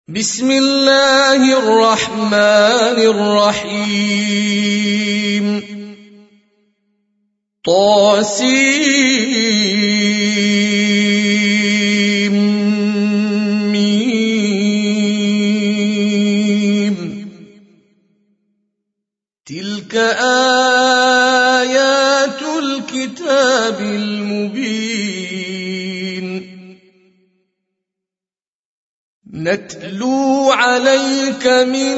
بسم الله الرحمن الرحيم طاسيم تلك آيات الكتاب المبين نتلو عليك من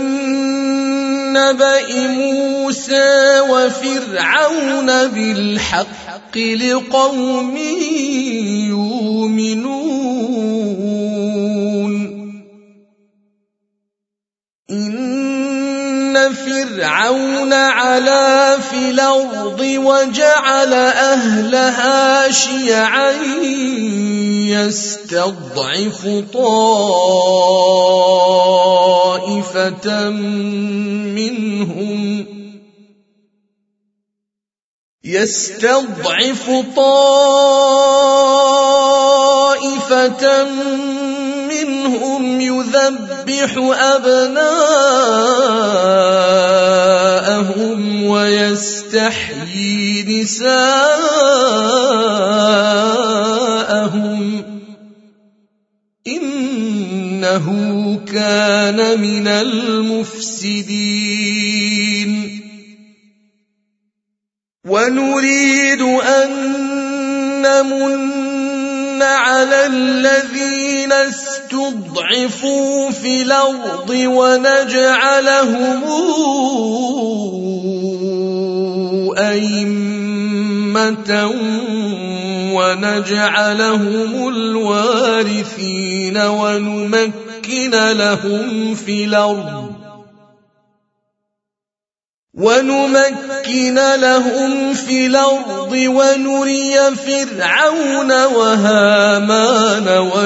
نبأ موسى وفرعون بالحق لقوم يؤمنون إن فرعون علا في الأرض وجعل أهلها شيعا يستضعف طائفة منهم يذبح أبناءهم ويستحيي نساءهم إنه كان من المفسدين ونريد أن نمن على الذين استضعفوا في الأرض ونجعلهم أئمة ونجعلهم الوارثين ونمكن لهم في الأرض ونري فرعون وهامان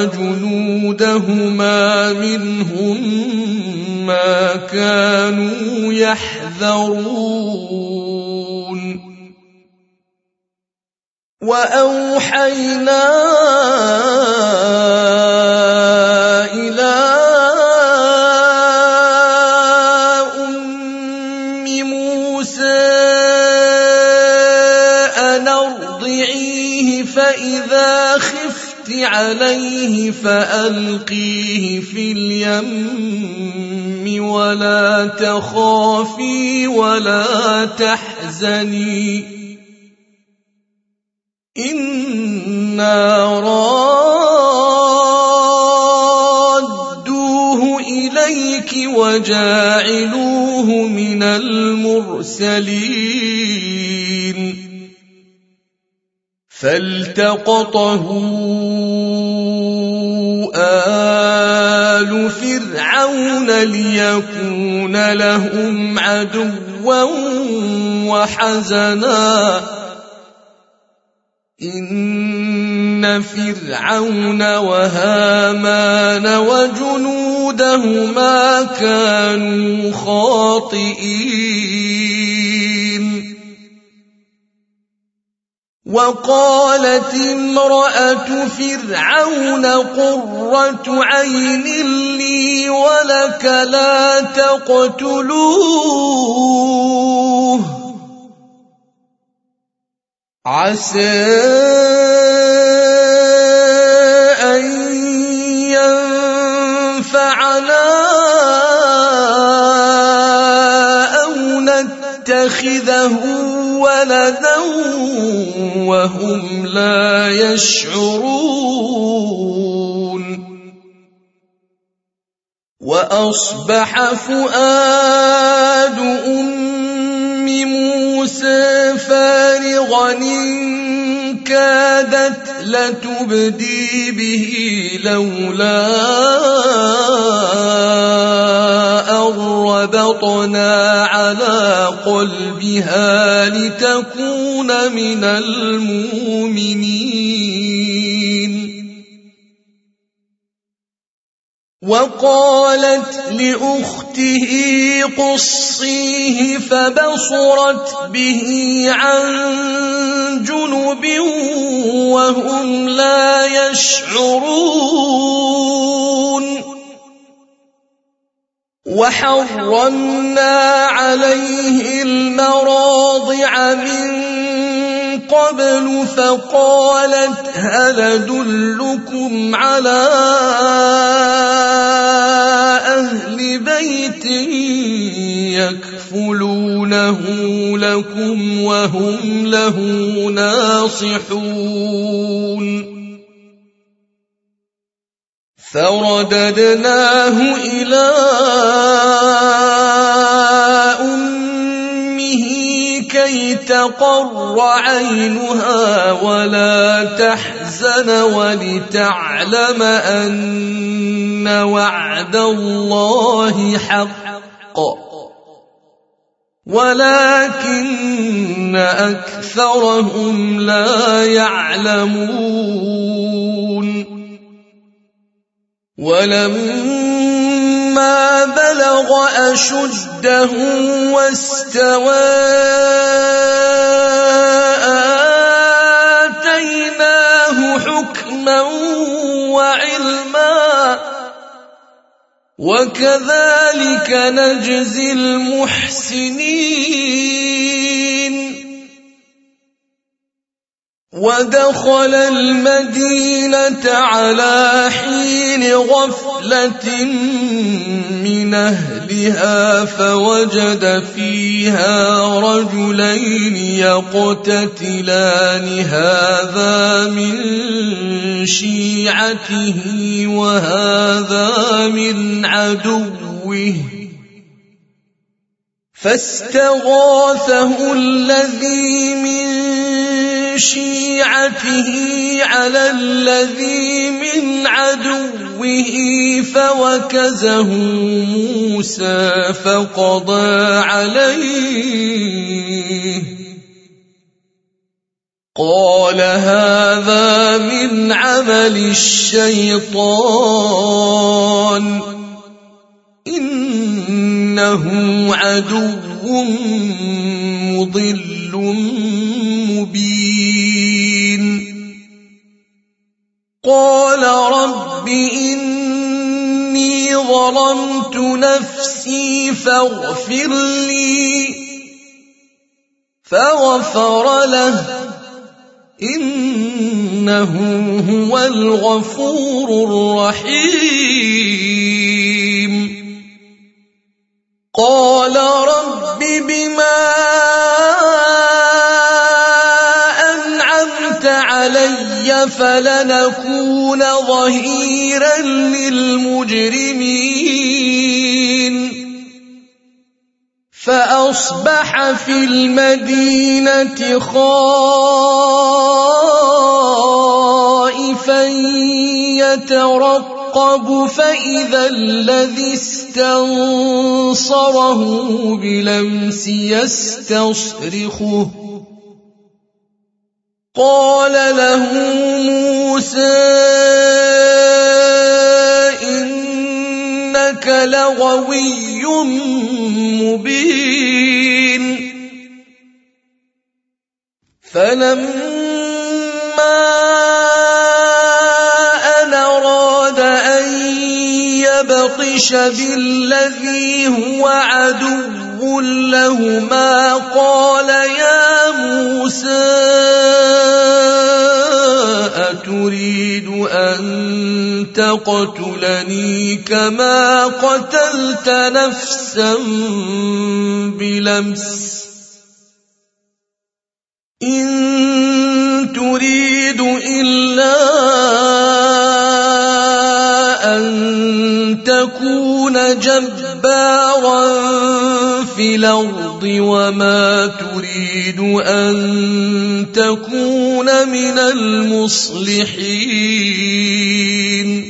وجنودهما منهم ما كانوا يحذرون وأوحينا إلى أم موسى أن أرضعيه فإذا خفت عليه فألقيه في اليم ولا تخافي ولا تحزني إنا رادوه إليك وجاعلوه من المرسلين فالتقطه آل فرعون ليكون لهم عدوا وحزنا إن فرعون وهامان وجنودهما كانوا خاطئين وقالت امرأة فرعون قرة عين لي ولك لا تقتلوه عسى أن ينفعنا أو نتخذه ولدا وهم لا يشعرون وأصبح فؤاد أم موسى فارغا إن كادت لتبدي به لولا أن ربطنا على قلبها لتكون من المؤمنين وقالت لأخته قصيه فبصرت به عن جنب وهم لا يشعرون وحرمنا عليه المراضع من قبل فقالت هل أدلكم على أهل بيت يكفلونه لكم وهم له ناصحون فرددناه إلى أمه كي تقر عينها ولا تحزن ولتعلم أن وعد الله حق ولكن أكثرهم لا يعلمون ولما بلغ أشده واستوى آتيناه حكما وعلما وكذلك نجزي المحسنين ودخل المدينة على حين غفلة من أهلها فوجد فيها رجلين يقتتلان هذا من شيعته وهذا من عدوه فاستغاثه الذي من شيعته على الذي من عدوه فوكزه موسى فقضى عليه قال هذا من عمل الشيطان إنه عدو مضل مبين قال رب إني ظلمت نفسي فاغفر لي فغفر له إنه هو الغفور الرحيم قال رب بما أنعمت علي فلنكون ظهيرا للمجرمين فأصبح في المدينة خائفا يترقب فإذا الذي استنصره بلمس يستصرخه قال له موسى إنك لغوي مبين فلما أن أراد أن يبطش بالذي هو عدو لهما قال يا موسى أتريد أن تقتلني كما قتلت نفسا بلمس إن تريد إلا أن تكون جبارا في الأرض وما تريد أن تكون من المصلحين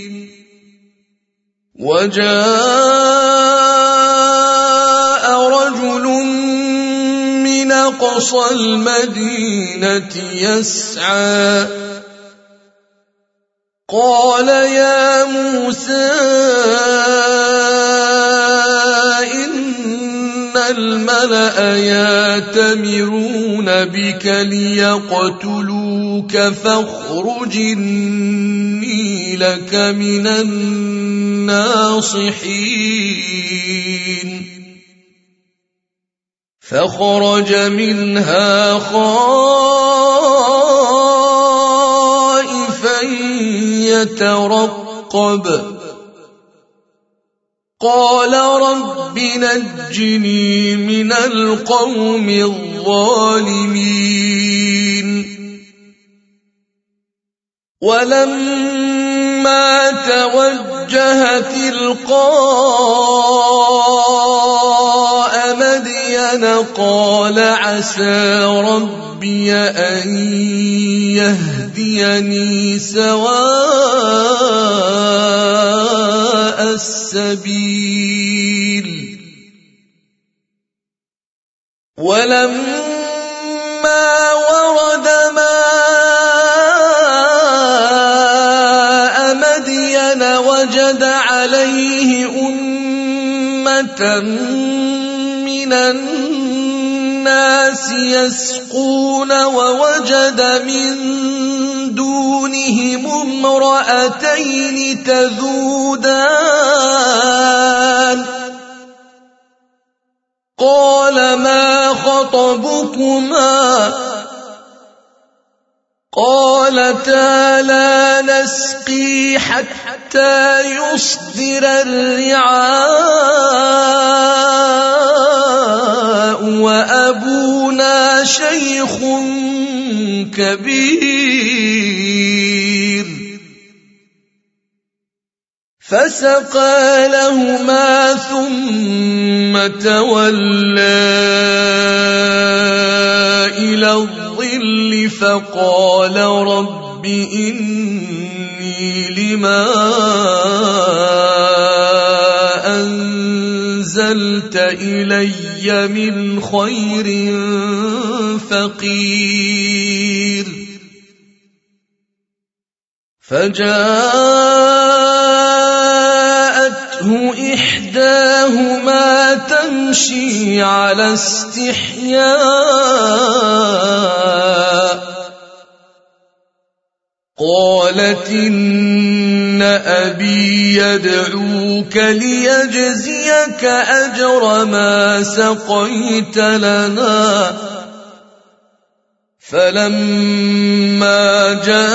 وجاء رجل من أقصى المدينة يسعى قال يا موسى إن الملأ يأتمرون بك ليقتلوك فاخرج إني لك من الناصحين فخرج منها خائفا يترقب قال رب نجني من القوم الظالمين ولما توجه تلقاء مدين قال عسى ربي أن يهديني سواء السبيل ولما ورد ماء مدين وجد عليه أمة من الناس يسقون ووجد من دونهم امرأتين تذودان قال ما خطبكما قالتا لا نسقي حتى يصدر الرعاء وأبونا شيخ كبير فسقى لهما ثم تولى إلى الظل فقال رب إني لما أنزلت إلي من خير فقير فجاءته إحداهما تمشي على استحياء قالت إن أبي يدعوك ليجزيك أجر ما سقيت لنا فلما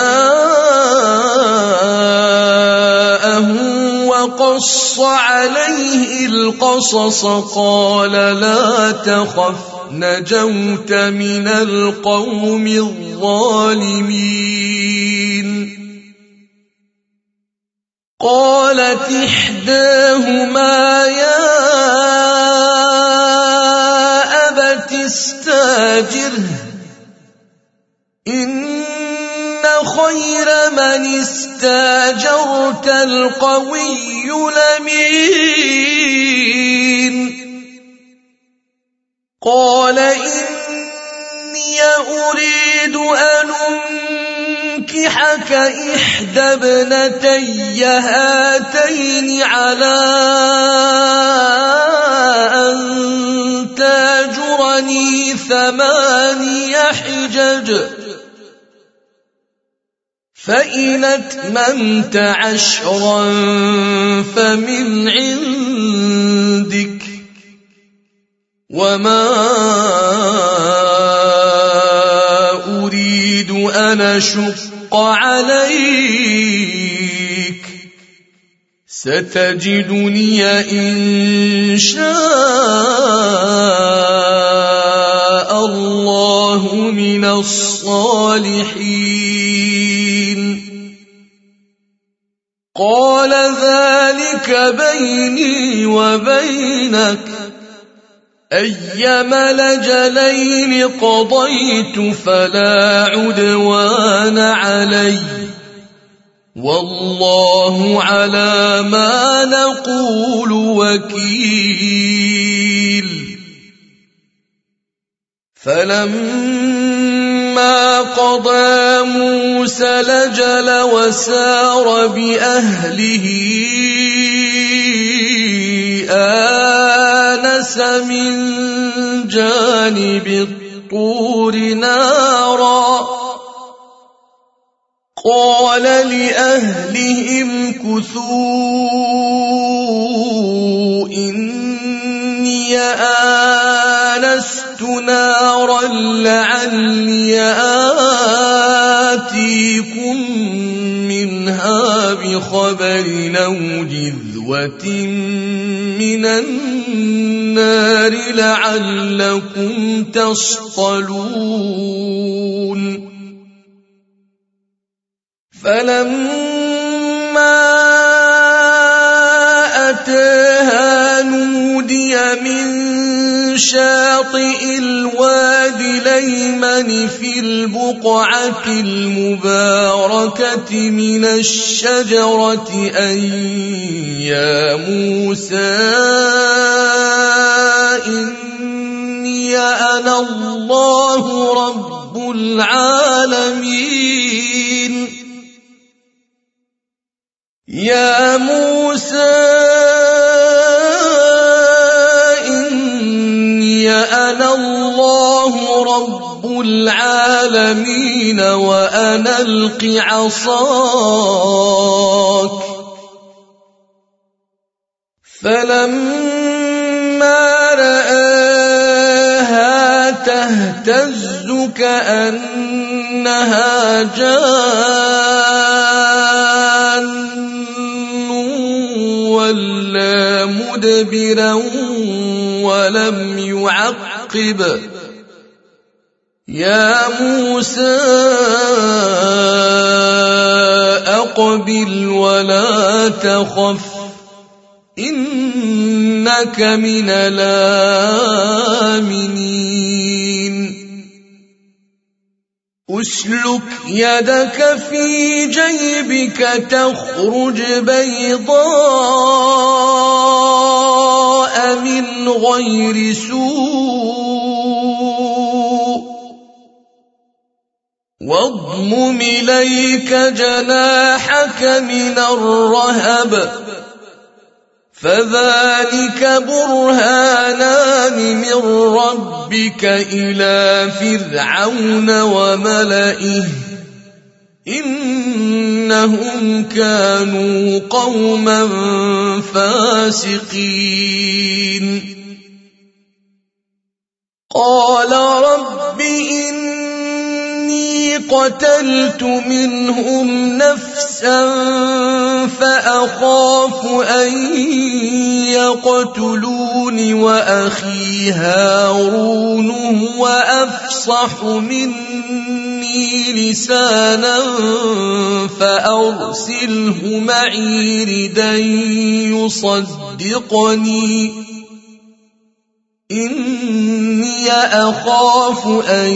جاءه وقص عليه القصص قال لا تخف نجوت من القوم الظالمين قالت إحداهما يا أبت استاجره إن خير من استاجرت القوي الأمين قال إني أريد أن أنكحك إحدى ابنتي هاتين على أن تاجرني 8 حجج فإن أتممت 10 فمن عندك وما أريد أن أشق عليك ستجدني إن شاء الله من الصالحين قال ذلك بيني وبينك أيما الأجلين قضيت فلا عدوان علي والله على ما نقول وكيل فلما قضى موسى الأجل وسار بأهله آنس من جانب الطور نارا قال لأهلهم كثوا إني آنست نارا لعلي آتيكم منها بخبر أو جذوة من النار لعلكم تصطلون فلما أتاها نودي من شاطئ الوادي الأيمن في البقعة المباركة من الشجرة أن يا موسى إني أنا الله رب العالمين يا موسى إني أنا الله رب العالمين وأنا ألق عصاك فلما رآها تهتز كأنها جان ولا مدبرا ولم يعقب يا موسى أقبل ولا تخف إنك من الآمنين أسلك يدك في جيبك تخرج بيضاء من غير سوء واضمم إليك جناحك من الرهب فذلك برهانان من ربك إلى فرعون وملئه إنهم كانوا قوما فاسقين قال رب إني قتلت منهم نفسا فأخاف أن يقتلون وأخي هارون هو أفصح مني لسانا فأرسله معي ردا يصدقني إني أخاف أن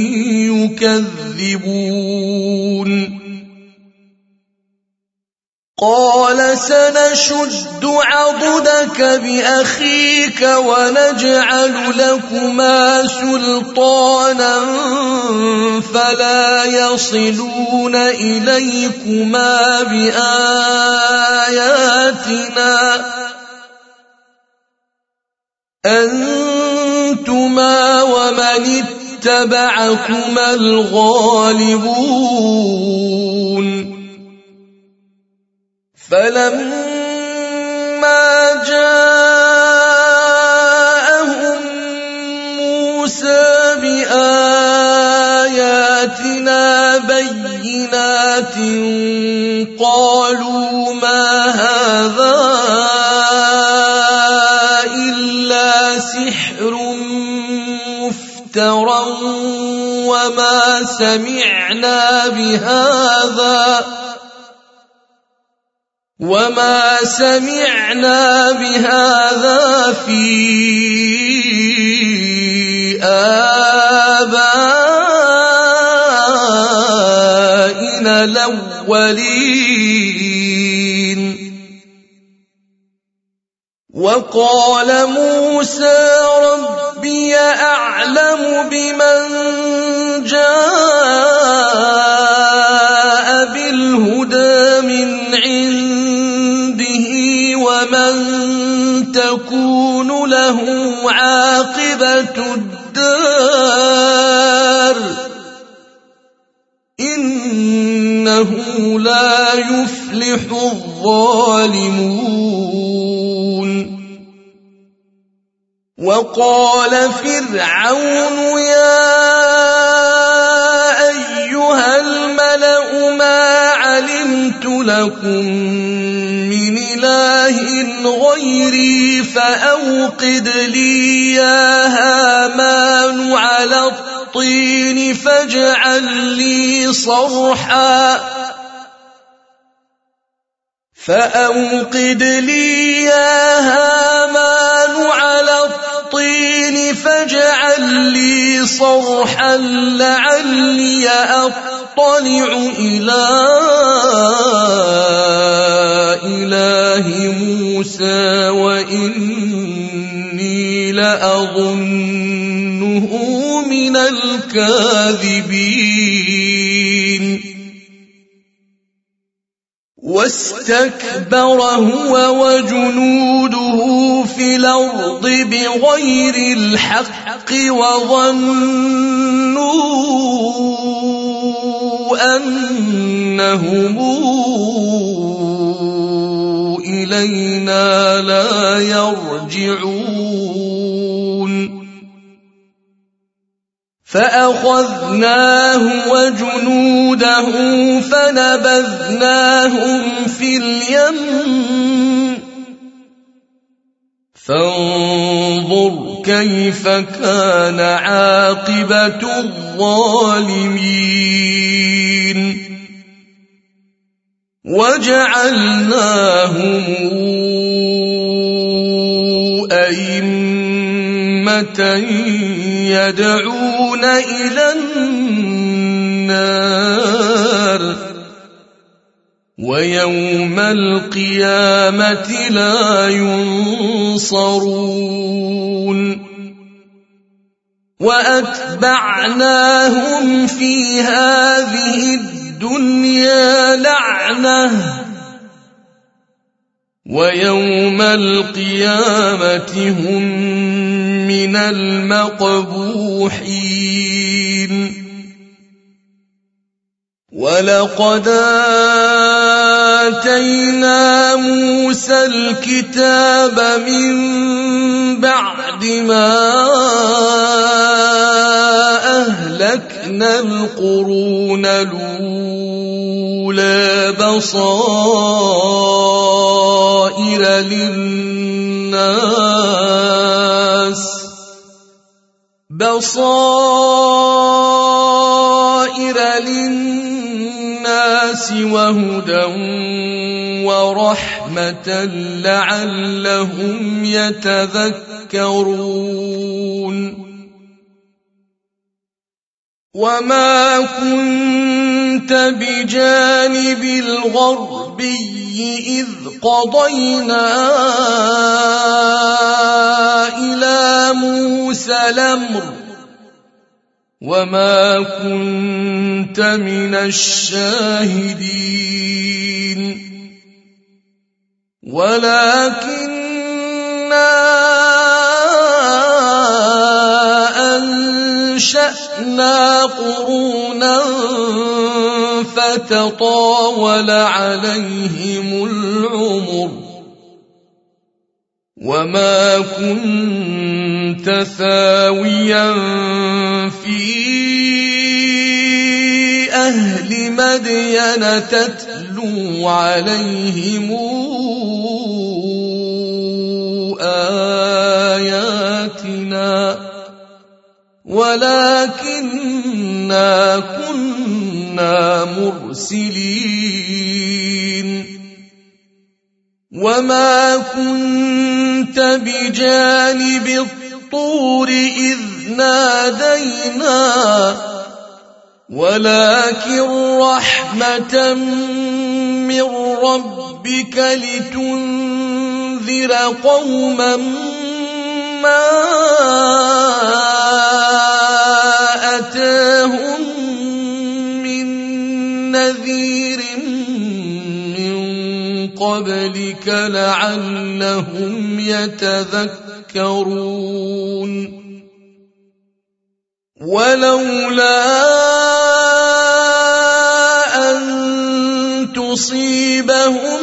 يكذبون قال سنشد عضدك بأخيك ونجعل لكما سلطانا فلا يصلون إليكما بآياتنا أنتما ومن اتبعكما الغالبون فلما جاءهم موسى بآياتنا بينات قالوا ما هذا إلا سحر مفترى وما سمعنا بهذا في آبائنا الأولين وقال موسى ربي أعلم بمن جاء بالهدى من عنده ومن تكون له عاقبة الدار إنه لا يفلح الظالمون. وقال فرعون يا أيها الملأ ما علمت لكم من إله غيري فأوقد لي يا هامان على الطين فاجعل لي صرحا لعلي أطلع إلى إله موسى وإني لأظنه من الكاذبين. واستكبر هو وجنوده في الأرض بغير الحق وظنوا أنهم إلينا لا يرجعون. فأخذناه وجنوده فنبذناهم في اليم فانظر كيف كان عاقبة الظالمين. وجعلناهم أئمة يدعون إلى النار ويوم القيامة لا ينصرون. وأتبعناهم في هذه الدنيا لعنة ويوم القيامة هم من المقبوحين. ولقد آتينا موسى الكتاب من بعد ما أهلكنا القرون الأولى بصائر للناس وهدى ورحمة لعلهم يتذكرون. وما كنت بجانب الغربي إذ قضينا إلى موسى الأمر وما كنت من الشاهدين ولكننا أنشأنا قرونا فتطاول عليهم العمر وما كنت ثاويا في أهل مدين تتلو عليهم آياتنا ولكننا كنا مرسلين. وما كنت بجانب الطور إذ نادينا ولكن رحمة من ربك لتنذر قوما ما أتاهم من نذير من قبلك لعلهم يتذكرون ولولا أن تصيبهم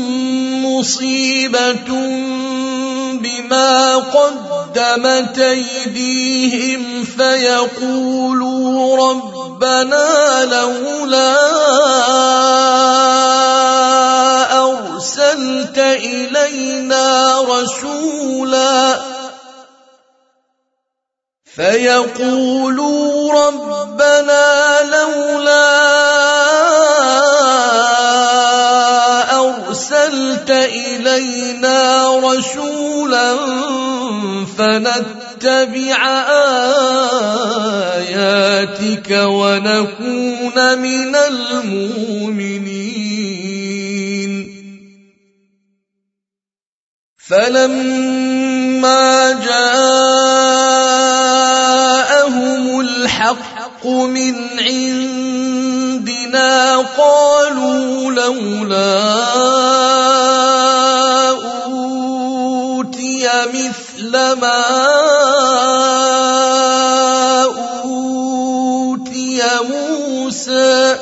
مصيبة بما قدمت أيديهم فيقولوا ربنا لولا أرسلت إلينا رسولا فنتبع آياتك ونكون من المؤمنين فلما جاءهم الحق من عندنا قالوا لولا أوتي مثل ما أوتي موسى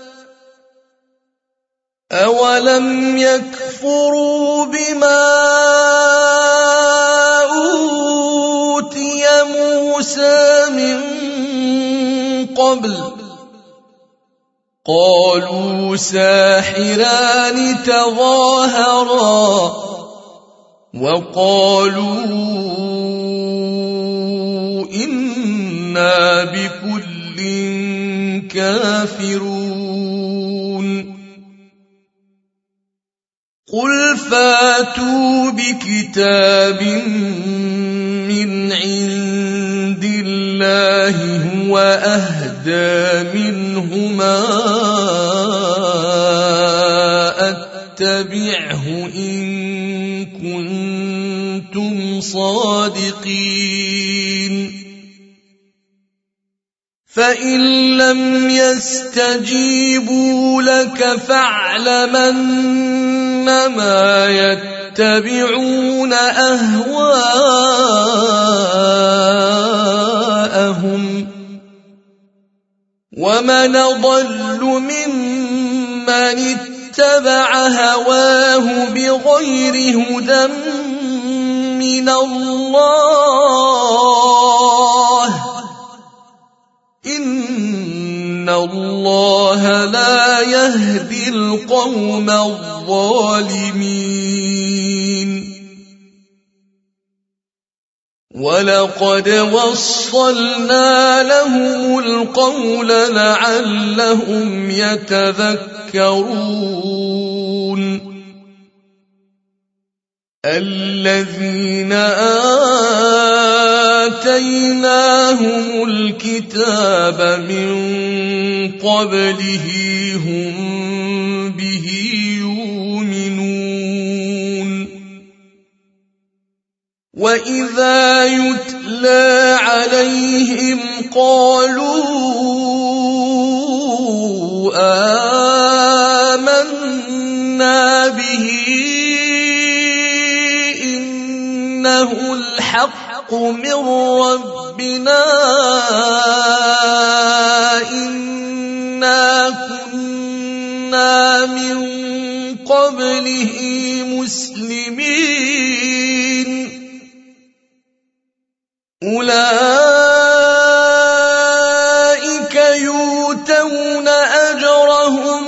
أولم يكفروا بما أوتي موسى من قبل قالوا ساحران تظاهرا وقالوا إنا بكل كافرون قل فاتوا بكتاب من عند الله هو أهدى منهما أتبعه إن كنتم صادقين فإن لم يستجيبوا لك فاعلم أنما يتبعون أهواءهم ومن أضل ممن اتبع هواه بغير هدى من الله إن الله لا يهدي القوم الظالمين ولقد وصلنا لهم القول لعلهم يتذكرون الذين آتيناهم الكتاب من قبله هم به يؤمنون وإذا يتلى عليهم قالوا آمنا به إنه الحق من ربنا إنا كنا من قبله مسلمين أولئك يؤتون أجرهم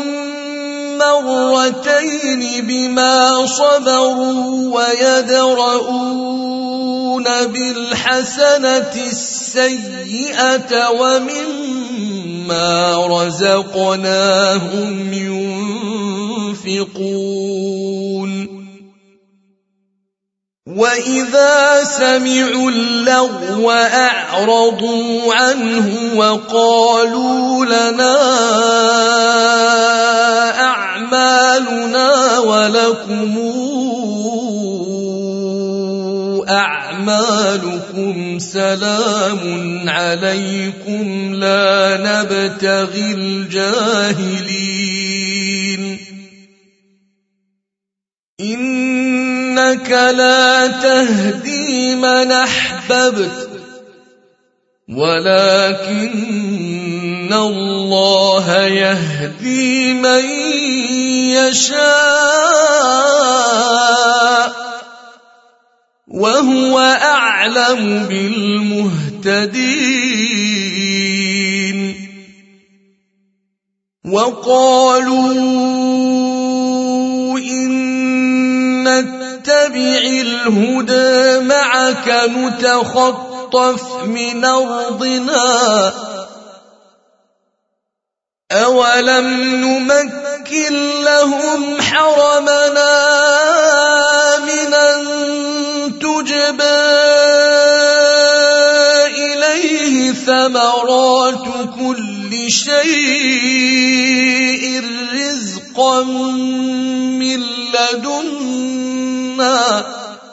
مرتين بما صبروا ويدرؤون بالحسنة السيئة ومما رزقناهم ينفقون وإذا سمعوا اللغو أعرضوا عنه وقالوا لنا أعمالنا ولكم أعمالكم سلام عليكم لا نبتغي الجاهلين إنك لا تهدي من أحببت ولكن الله يهدي من يشاء وهو أعلم بالمهتدين. وقالوا إن نتبع الهدى معك نتخطف من أرضنا أولم نمكن لهم حرمنا آمنا تجبى إليه ثمرات كل شيء رزقا من لدنا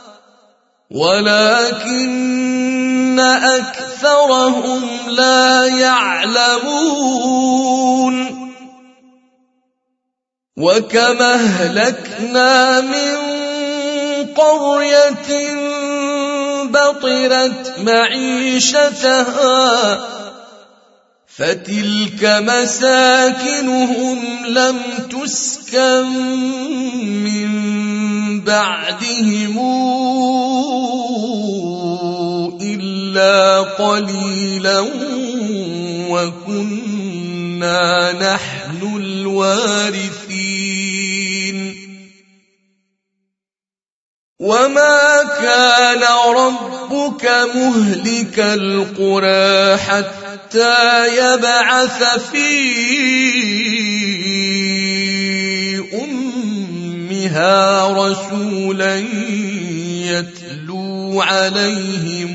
ولكن أكثرهم لا يعلمون. وكما أهلكنا من قرية بطرت معيشتها فتلك مساكنهم لم تسكن من بعدهم إلا قليلا وكنا نحن الوارثين. وما كان ربك مهلك القرى حتى يبعث في أمها رسولا يتلو عليهم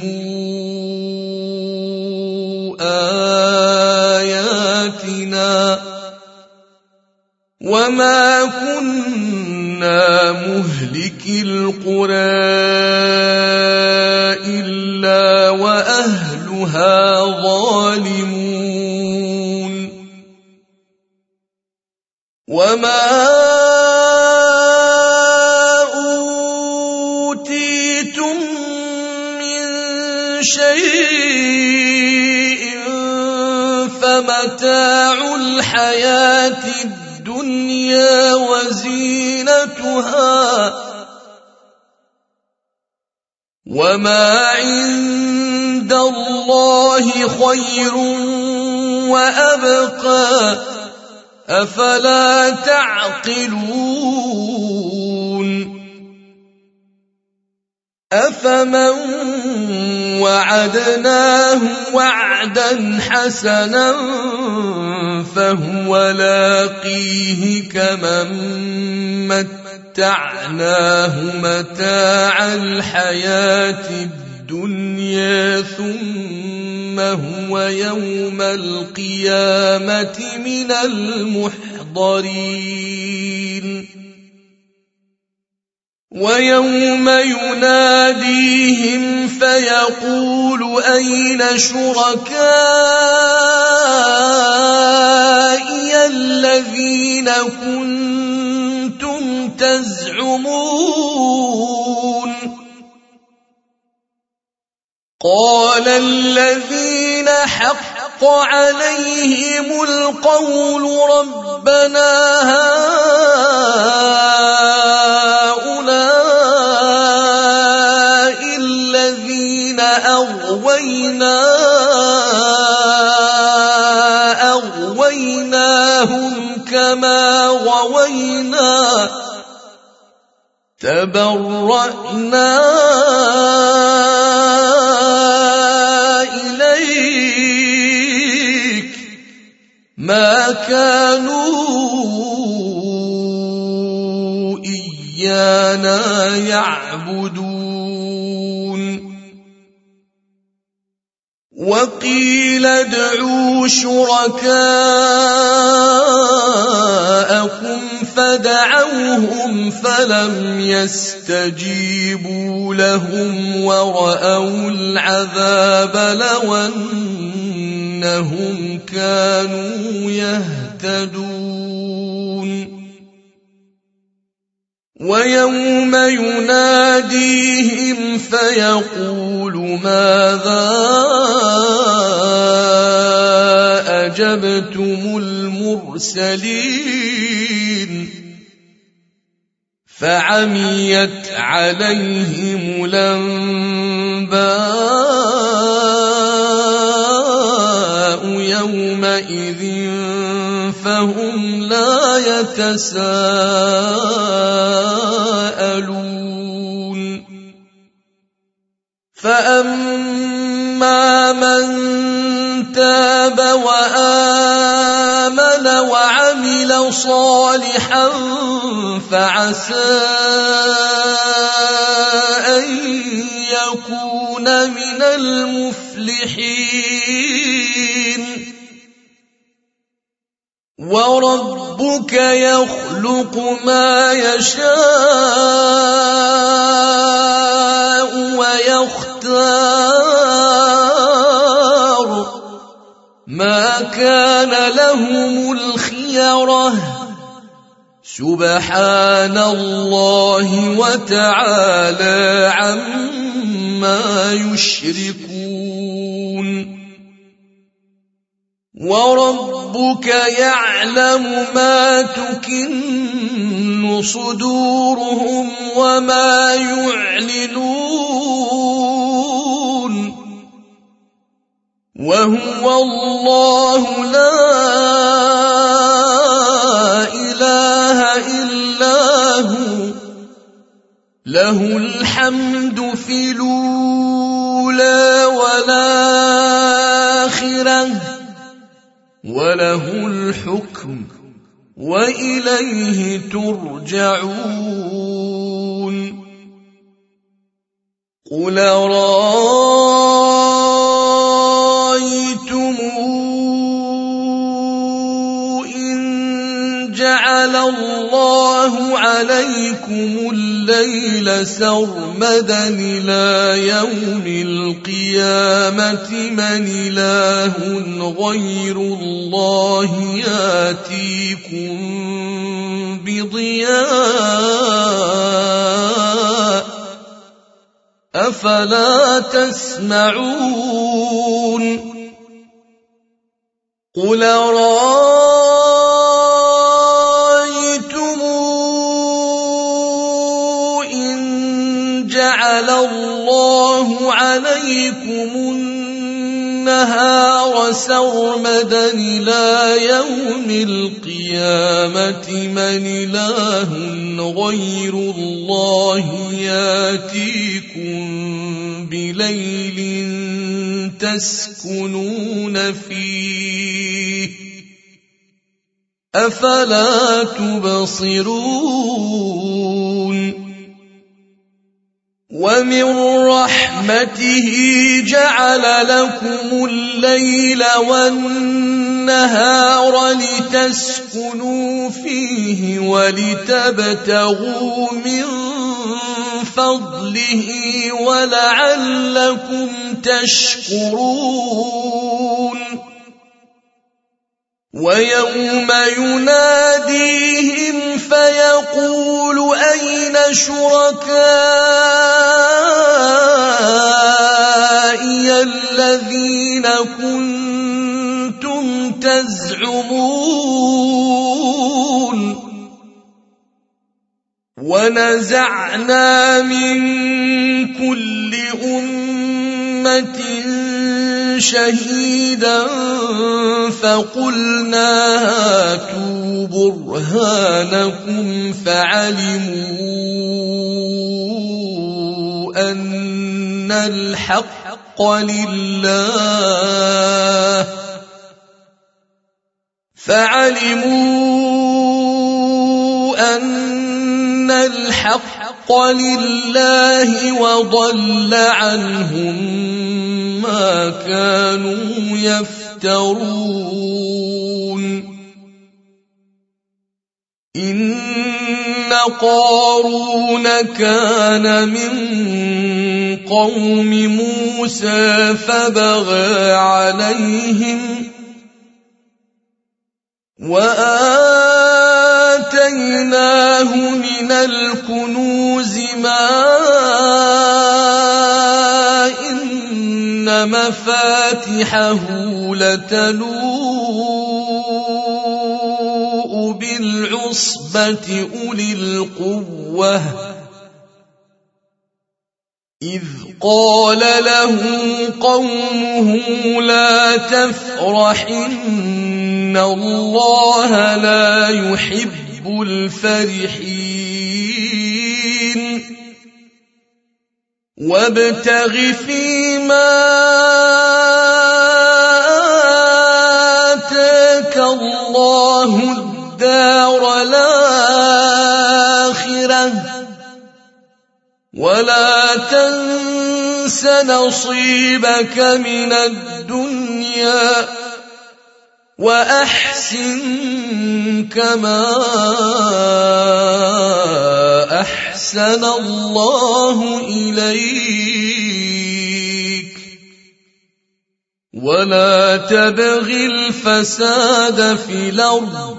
آياتنا وما كنا مهلكي القرى إلا وأهلها ظالمون. وما أوتيتم من شيء فمتاع الحياة الدنيا وزينتها وما عند الله خير وأبقى أفلا تعقلون. أفمن وعدناه وعدا حسنا فهو لاقيه كمن متعناه متاع الحياة الدنيا ثم هو يوم القيامة من المحضرين. ويوم يناديهم فيقول أين شركائي الذين كنتم تزعمون قال الذين حق عليهم القول ربنا هؤلاء الذين أغويناهم كما غوينا تبرأنا إليك ما كانوا إيانا يعبدون. وقيل ادعوا شركاءكم فدعوهم فلم يستجيبوا لهم ورأوا العذاب لو أنهم كانوا يهتدون. ويوم يناديهم فيقول ماذا أجبتم المرسلين فعميت عليهم الأنباء يومئذ فهم لا يتساءلون فأما من تاب وآمن وعمل صالحا فعسى أن يكون من المفلحين وربك يخلق ما يشاء ويختار ما كان لهم الخيرة سبحان الله وتعالى عما يشركون وربك يعلم ما تكن صدورهم وما يعلنون وهو الله لا إله إلا هو له الحمد في الأولى والآخرة وله الحكم وإليه ترجعون قل رأيتم إن جعل الله عليكم الليل سرمدا إلى يوم القيامة من إله غير الله يأتيكم بضياء أفلا تسمعون قل رأيتم إن جعل الله عليكم النهار سرمدا إلى يوم القيامة من إله غير الله يأتيكم بليل تسكنون فيه أفلا تبصرون ومن رحمته جعل لكم الليل والنهار لتسكنوا فيه ولتبتغوا من فضله ولعلكم تشكرون ويوم يناديهم فيقول أين شركائي الذين كنتم تزعمون ونزعنا من كل أمة شهيدا فقلنا هاتوا برهانكم فعلموا أن الحق لله وضل عنهم ما كانوا يفترون إن قارون كان من قوم موسى فبغى عليهم وآتيناه من الكنوز ما إن مفاتحه لتنوء بالعصبة أولي القوة إذ قال له قومه لا تفرح إن الله لا يحب الفرحين وابتغ فيما آتاك الله الدار الآخرة ولا تنس نصيبك من الدنيا وأحسن كما أحسن الله إليك ولا تبغ الفساد في الأرض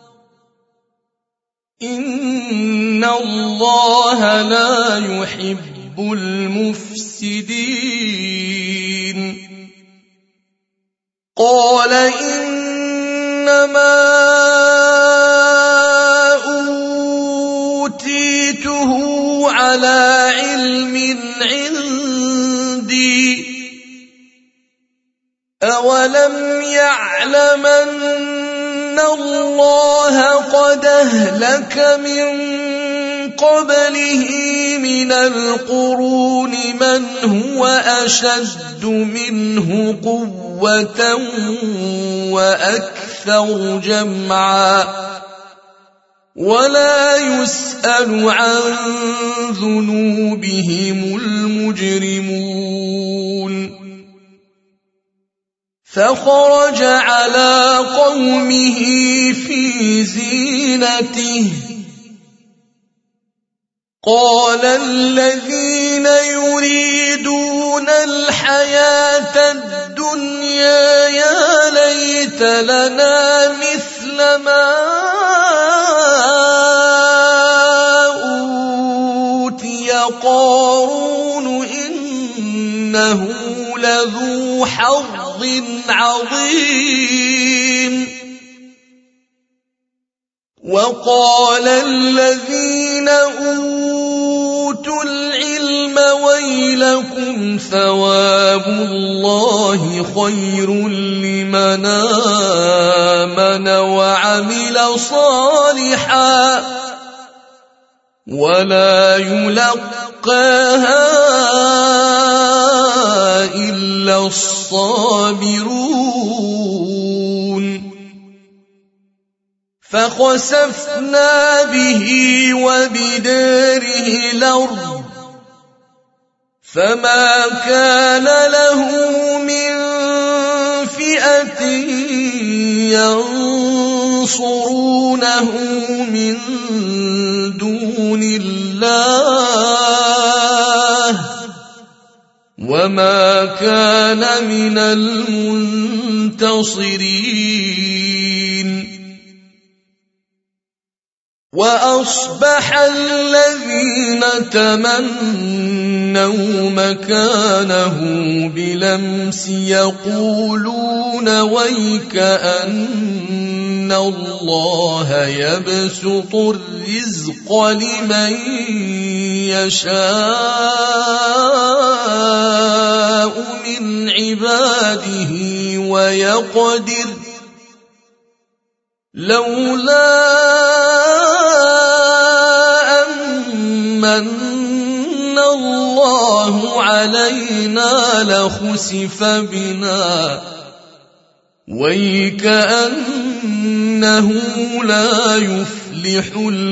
إن الله لا يحب المفسدين قال إنما أوتيته على علم عندي أولم يعلم أن الله قد أهلك من قبله من القرون من هو أشد منه قوة وأكثر جمعا ولا يسأل عن ذنوبهم المجرمون فخرج على قومه في زينته قال الذين يريدون الحياة الدنيا يا ليت لنا مثل ما أوتي قارون إنه لذو حظ عظيم وقال الذين أوتوا العلم ويلكم ثواب الله خير لمن آمن وعمل صالحا ولا يلقاها إلا الصابرون فخسفنا به وبداره الأرض فما كان له من فئة ينصرونه من دون الله وما كان من المنتصرين وأصبح الذين تمنوا مكانه بلمس يقولون ويكأن الله يبسط الرزق لمن يشاء من عباده ويقدر لولا أمن الله علينا لخسف بنا ويكأنه لا يفلح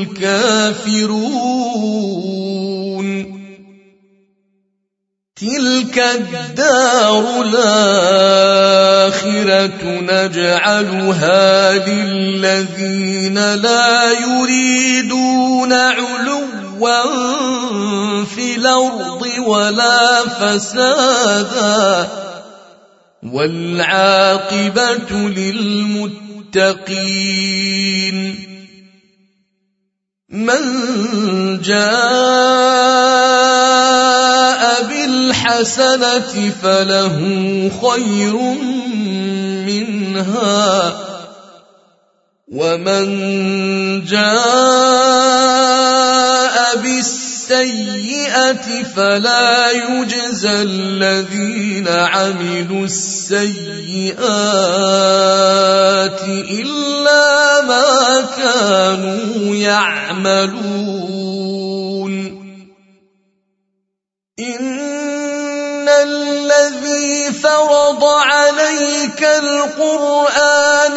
الكافرون تلك الدار الآخرة نجعلها للذين لا يريدون علوا في الأرض ولا فسادا والعاقبة للمتقين من جاء بالحسنة فله خير منها ومن جاء بالسيئة فلا يجزى الذين عملوا السيئات إلا ما كانوا يعملون إن الذي فرض عليك القرآن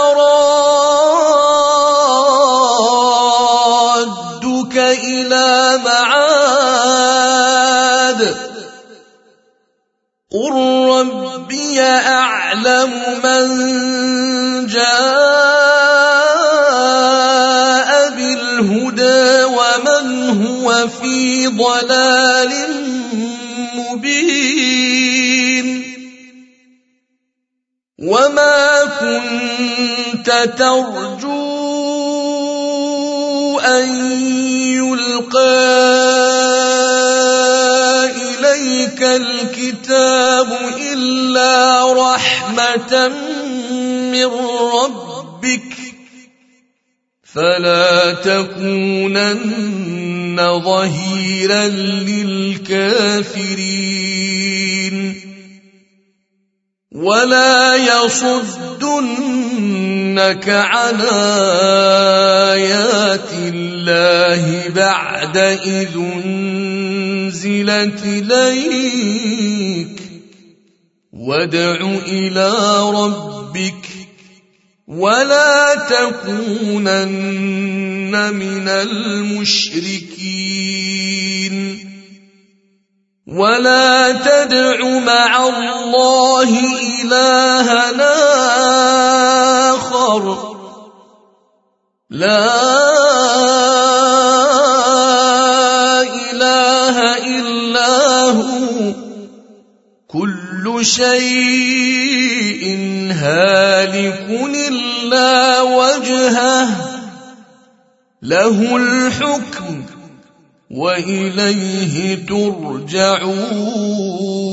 لرادك إلى معاد قل ربي أعلم من جاء بالهدى ومن هو في ضلال مبين وما كنت ترجو أن يلقى إليك الكتاب إلا رحمة من ربك فلا تكونن ظهيرا للكافرين ولا يصدنك عن آيات الله بعد إذ أنزلت إليك وادع إلى ربك ولا تكونن من المشركين ولا تدع مع الله إلها آخر لا إله إلا هو كل شيء هالك إلا وجهه له الحكم وإليه ترجعون